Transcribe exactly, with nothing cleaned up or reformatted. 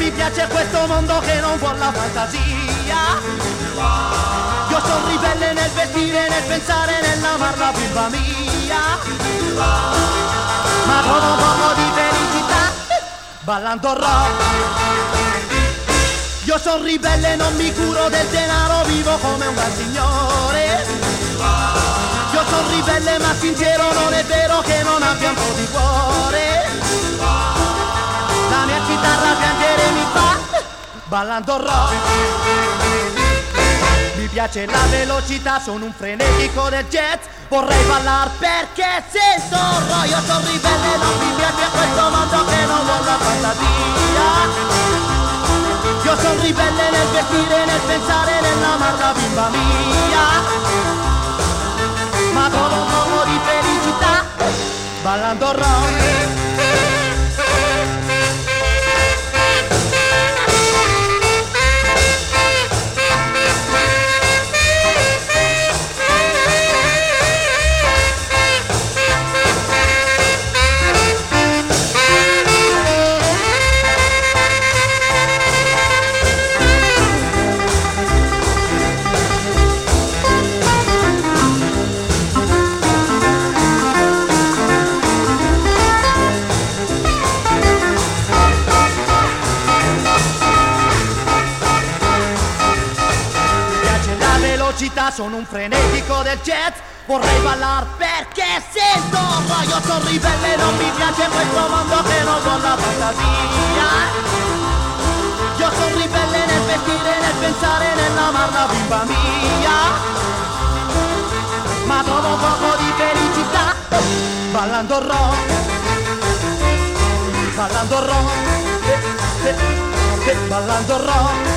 mi piace questo mondo che non vuole la fantasia. Io sono ribelle nel vestire, nel pensare, nell'amar la bimba mia. Ma trovo un po' di felicità ballando rock. Io sono ribelle, non mi curo del denaro, vivo come un gran signore. Io sono ribelle ma sincero, non è vero che non abbia un po' di cuore. La mia chitarra piangere mi fa ballando rock. Mi piace la velocità, sono un frenetico del jazz. Vorrei ballar perché sento rock. Io sono ribelle, non mi piace questo mondo che non vuole la fantasia. Io sono ribelle nel vestire, nel pensare, nell'amar la bimba mia. Ma trovo un po' di felicità ballando rock. Sono un frenetico del jazz, vorrei ballar perché sento rock. Io sono ribelle, non mi piace questo mondo che non vuole la fantasia. Io sono ribelle nel vestire, nel pensare, nell'amar la bimba mia. Ma trovo un poco di felicità ballando rock. Ballando rock, eh, eh, eh, ballando rock.